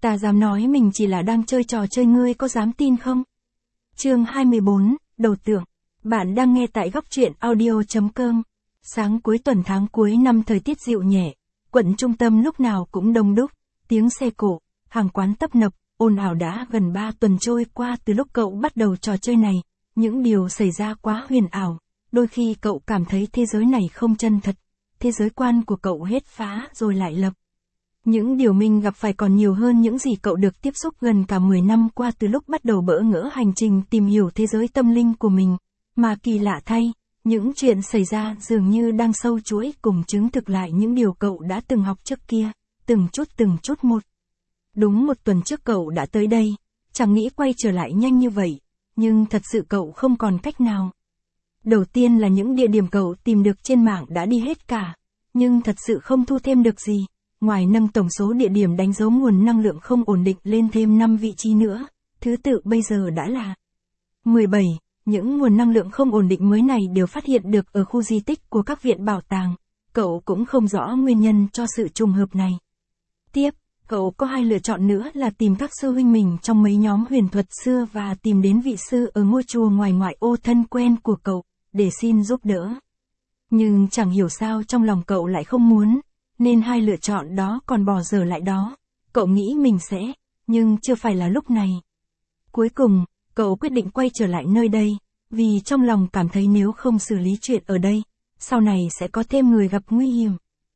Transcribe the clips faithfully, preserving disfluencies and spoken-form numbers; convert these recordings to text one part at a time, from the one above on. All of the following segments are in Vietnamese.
Ta dám nói mình chỉ là đang chơi trò chơi, ngươi có dám tin không? Chương hai mươi bốn, Đầu tượng. Bạn đang nghe tại góc truyện audio chấm com. Sáng cuối tuần tháng cuối năm, thời tiết dịu nhẹ, quận trung tâm lúc nào cũng đông đúc, tiếng xe cộ, hàng quán tấp nập, ồn ào đã gần ba tuần trôi qua từ lúc cậu bắt đầu trò chơi này. Những điều xảy ra quá huyền ảo, đôi khi cậu cảm thấy thế giới này không chân thật, thế giới quan của cậu hết phá rồi lại lập. Những điều mình gặp phải còn nhiều hơn những gì cậu được tiếp xúc gần cả mười năm qua từ lúc bắt đầu bỡ ngỡ hành trình tìm hiểu thế giới tâm linh của mình. Mà kỳ lạ thay, những chuyện xảy ra dường như đang sâu chuỗi cùng chứng thực lại những điều cậu đã từng học trước kia, từng chút từng chút một. Đúng một tuần trước cậu đã tới đây, chẳng nghĩ quay trở lại nhanh như vậy, nhưng thật sự cậu không còn cách nào. Đầu tiên là những địa điểm cậu tìm được trên mạng đã đi hết cả, nhưng thật sự không thu thêm được gì. Ngoài nâng tổng số địa điểm đánh dấu nguồn năng lượng không ổn định lên thêm năm vị trí nữa, thứ tự bây giờ đã là mười bảy, những nguồn năng lượng không ổn định mới này đều phát hiện được ở khu di tích của các viện bảo tàng, cậu cũng không rõ nguyên nhân cho sự trùng hợp này. Tiếp, cậu có hai lựa chọn nữa là tìm các sư huynh mình trong mấy nhóm huyền thuật xưa và tìm đến vị sư ở ngôi chùa ngoài ngoại ô thân quen của cậu, để xin giúp đỡ. Nhưng chẳng hiểu sao trong lòng cậu lại không muốn. Nên hai lựa chọn đó còn bỏ dở lại đó. Cậu nghĩ mình sẽ, nhưng chưa phải là lúc này. Cuối cùng, cậu quyết định quay trở lại nơi đây, vì trong lòng cảm thấy nếu không xử lý chuyện ở đây, sau này sẽ có thêm người gặp nguy hiểm.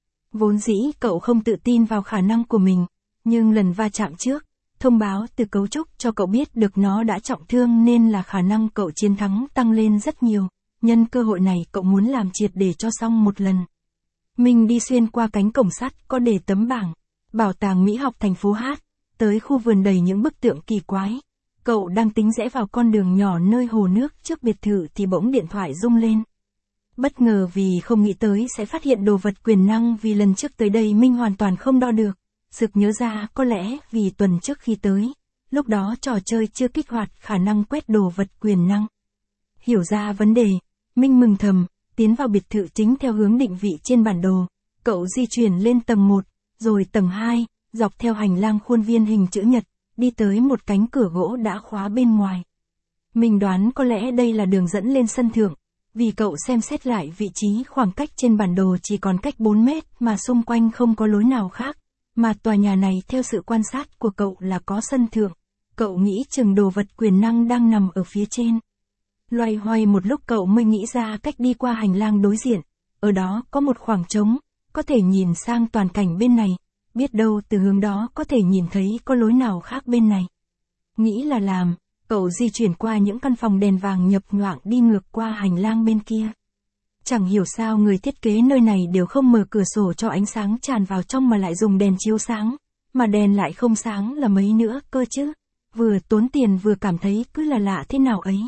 Vốn dĩ cậu không tự tin vào khả năng của mình, nhưng lần va chạm trước, thông báo từ cấu trúc cho cậu biết được nó đã trọng thương nên là khả năng cậu chiến thắng tăng lên rất nhiều. Nhân cơ hội này cậu muốn làm triệt để cho xong một lần. Mình đi xuyên qua cánh cổng sắt có đề tấm bảng, bảo tàng mỹ học thành phố Hát, tới khu vườn đầy những bức tượng kỳ quái. Cậu đang tính rẽ vào con đường nhỏ nơi hồ nước trước biệt thự thì bỗng điện thoại rung lên. Bất ngờ vì không nghĩ tới sẽ phát hiện đồ vật quyền năng, vì lần trước tới đây Minh hoàn toàn không đo được. Sực nhớ ra có lẽ vì tuần trước khi tới, lúc đó trò chơi chưa kích hoạt khả năng quét đồ vật quyền năng. Hiểu ra vấn đề, Minh mừng thầm. Tiến vào biệt thự chính theo hướng định vị trên bản đồ, cậu di chuyển lên tầng một, rồi tầng hai, dọc theo hành lang khuôn viên hình chữ nhật, đi tới một cánh cửa gỗ đã khóa bên ngoài. Mình đoán có lẽ đây là đường dẫn lên sân thượng, vì cậu xem xét lại vị trí khoảng cách trên bản đồ chỉ còn cách bốn mét mà xung quanh không có lối nào khác, mà tòa nhà này theo sự quan sát của cậu là có sân thượng, cậu nghĩ chừng đồ vật quyền năng đang nằm ở phía trên. Loay hoay một lúc cậu mới nghĩ ra cách đi qua hành lang đối diện, ở đó có một khoảng trống, có thể nhìn sang toàn cảnh bên này, biết đâu từ hướng đó có thể nhìn thấy có lối nào khác bên này. Nghĩ là làm, cậu di chuyển qua những căn phòng đèn vàng nhập nhoạng đi ngược qua hành lang bên kia. Chẳng hiểu sao người thiết kế nơi này đều không mở cửa sổ cho ánh sáng tràn vào trong mà lại dùng đèn chiếu sáng, mà đèn lại không sáng là mấy nữa cơ chứ, vừa tốn tiền vừa cảm thấy cứ là lạ thế nào ấy.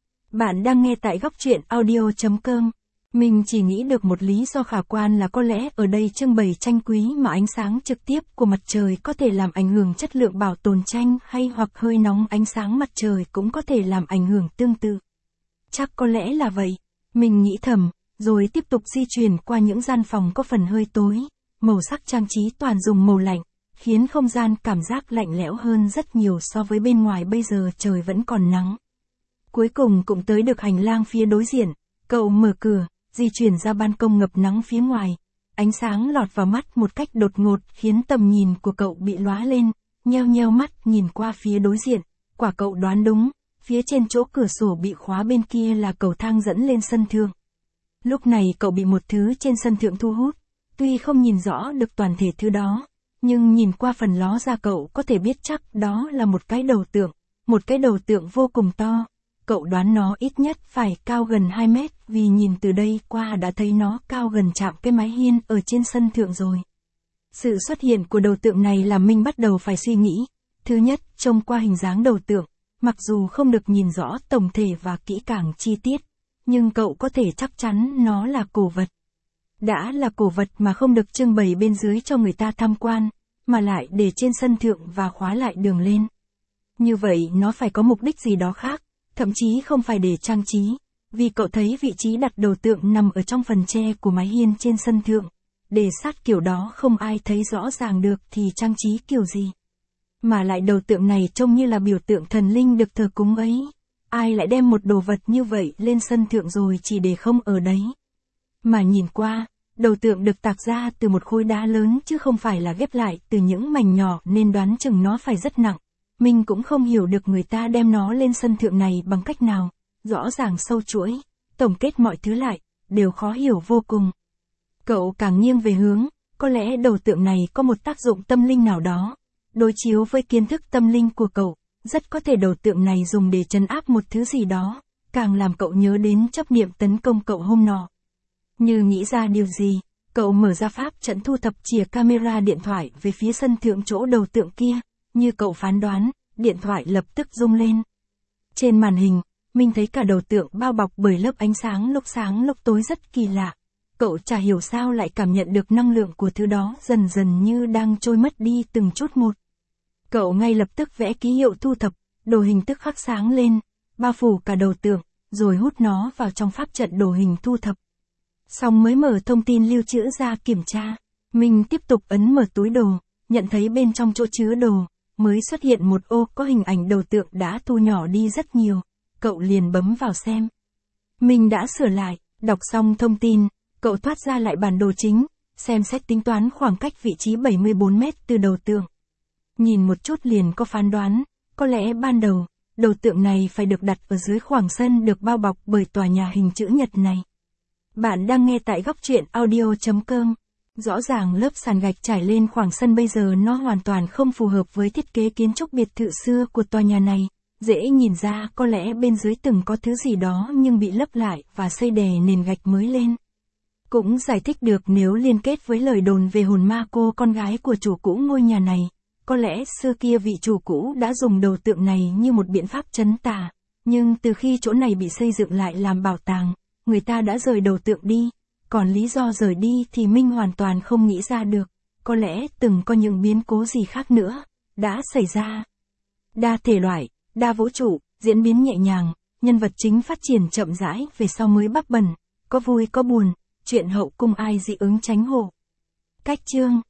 Bạn đang nghe tại góc truyện audio chấm com. Mình chỉ nghĩ được một lý do khả quan là có lẽ ở đây trưng bày tranh quý mà ánh sáng trực tiếp của mặt trời có thể làm ảnh hưởng chất lượng bảo tồn tranh, hay hoặc hơi nóng ánh sáng mặt trời cũng có thể làm ảnh hưởng tương tự. Chắc có lẽ là vậy, mình nghĩ thầm, rồi tiếp tục di chuyển qua những gian phòng có phần hơi tối, màu sắc trang trí toàn dùng màu lạnh, khiến không gian cảm giác lạnh lẽo hơn rất nhiều so với bên ngoài bây giờ trời vẫn còn nắng. Cuối cùng cũng tới được hành lang phía đối diện, cậu mở cửa, di chuyển ra ban công ngập nắng phía ngoài. Ánh sáng lọt vào mắt một cách đột ngột khiến tầm nhìn của cậu bị lóa lên, nheo nheo mắt nhìn qua phía đối diện, quả cậu đoán đúng, phía trên chỗ cửa sổ bị khóa bên kia là cầu thang dẫn lên sân thượng. Lúc này cậu bị một thứ trên sân thượng thu hút, tuy không nhìn rõ được toàn thể thứ đó, nhưng nhìn qua phần ló ra cậu có thể biết chắc đó là một cái đầu tượng, một cái đầu tượng vô cùng to. Cậu đoán nó ít nhất phải cao gần hai mét, vì nhìn từ đây qua đã thấy nó cao gần chạm cái mái hiên ở trên sân thượng rồi. Sự xuất hiện của đầu tượng này làm Minh bắt đầu phải suy nghĩ. Thứ nhất, trông qua hình dáng đầu tượng, mặc dù không được nhìn rõ tổng thể và kỹ càng chi tiết, nhưng cậu có thể chắc chắn nó là cổ vật. Đã là cổ vật mà không được trưng bày bên dưới cho người ta tham quan, mà lại để trên sân thượng và khóa lại đường lên. Như vậy nó phải có mục đích gì đó khác. Thậm chí không phải để trang trí, vì cậu thấy vị trí đặt đầu tượng nằm ở trong phần tre của mái hiên trên sân thượng. Để sát kiểu đó không ai thấy rõ ràng được thì trang trí kiểu gì. Mà lại đầu tượng này trông như là biểu tượng thần linh được thờ cúng ấy. Ai lại đem một đồ vật như vậy lên sân thượng rồi chỉ để không ở đấy. Mà nhìn qua, đầu tượng được tạc ra từ một khối đá lớn chứ không phải là ghép lại từ những mảnh nhỏ nên đoán chừng nó phải rất nặng. Mình cũng không hiểu được người ta đem nó lên sân thượng này bằng cách nào, rõ ràng sâu chuỗi, tổng kết mọi thứ lại, đều khó hiểu vô cùng. Cậu càng nghiêng về hướng, có lẽ đầu tượng này có một tác dụng tâm linh nào đó. Đối chiếu với kiến thức tâm linh của cậu, rất có thể đầu tượng này dùng để trấn áp một thứ gì đó, càng làm cậu nhớ đến chấp niệm tấn công cậu hôm nọ. Như nghĩ ra điều gì, cậu mở ra pháp trận thu thập chìa camera điện thoại về phía sân thượng chỗ đầu tượng kia, như cậu phán đoán, điện thoại lập tức rung lên. Trên màn hình, mình thấy cả đầu tượng bao bọc bởi lớp ánh sáng lúc sáng lúc tối rất kỳ lạ. Cậu chả hiểu sao lại cảm nhận được năng lượng của thứ đó dần dần như đang trôi mất đi từng chút một. Cậu ngay lập tức vẽ ký hiệu thu thập, đồ hình tức khắc sáng lên, bao phủ cả đầu tượng, rồi hút nó vào trong pháp trận đồ hình thu thập. Xong mới mở thông tin lưu trữ ra kiểm tra. Mình tiếp tục ấn mở túi đồ, nhận thấy bên trong chỗ chứa đồ, mới xuất hiện một ô có hình ảnh đầu tượng đã thu nhỏ đi rất nhiều. Cậu liền bấm vào xem. Mình đã sửa lại, đọc xong thông tin, cậu thoát ra lại bản đồ chính, xem xét tính toán khoảng cách vị trí bảy mươi bốn mét từ đầu tượng. Nhìn một chút liền có phán đoán, có lẽ ban đầu, đầu tượng này phải được đặt ở dưới khoảng sân được bao bọc bởi tòa nhà hình chữ nhật này. Bạn đang nghe tại góc truyện audio chấm com. Rõ ràng lớp sàn gạch trải lên khoảng sân bây giờ nó hoàn toàn không phù hợp với thiết kế kiến trúc biệt thự xưa của tòa nhà này. Dễ nhìn ra có lẽ bên dưới từng có thứ gì đó nhưng bị lấp lại và xây đè nền gạch mới lên. Cũng giải thích được nếu liên kết với lời đồn về hồn ma cô con gái của chủ cũ ngôi nhà này. Có lẽ xưa kia vị chủ cũ đã dùng đầu tượng này như một biện pháp trấn tà. Nhưng từ khi chỗ này bị xây dựng lại làm bảo tàng, người ta đã rời đầu tượng đi. Còn lý do rời đi thì Minh hoàn toàn không nghĩ ra được. Có lẽ từng có những biến cố gì khác nữa đã xảy ra. Đa thể loại, đa vũ trụ, diễn biến nhẹ nhàng, nhân vật chính phát triển chậm rãi về sau mới bắc bần, có vui có buồn, chuyện hậu cung ai dị ứng tránh hộ. Cách chương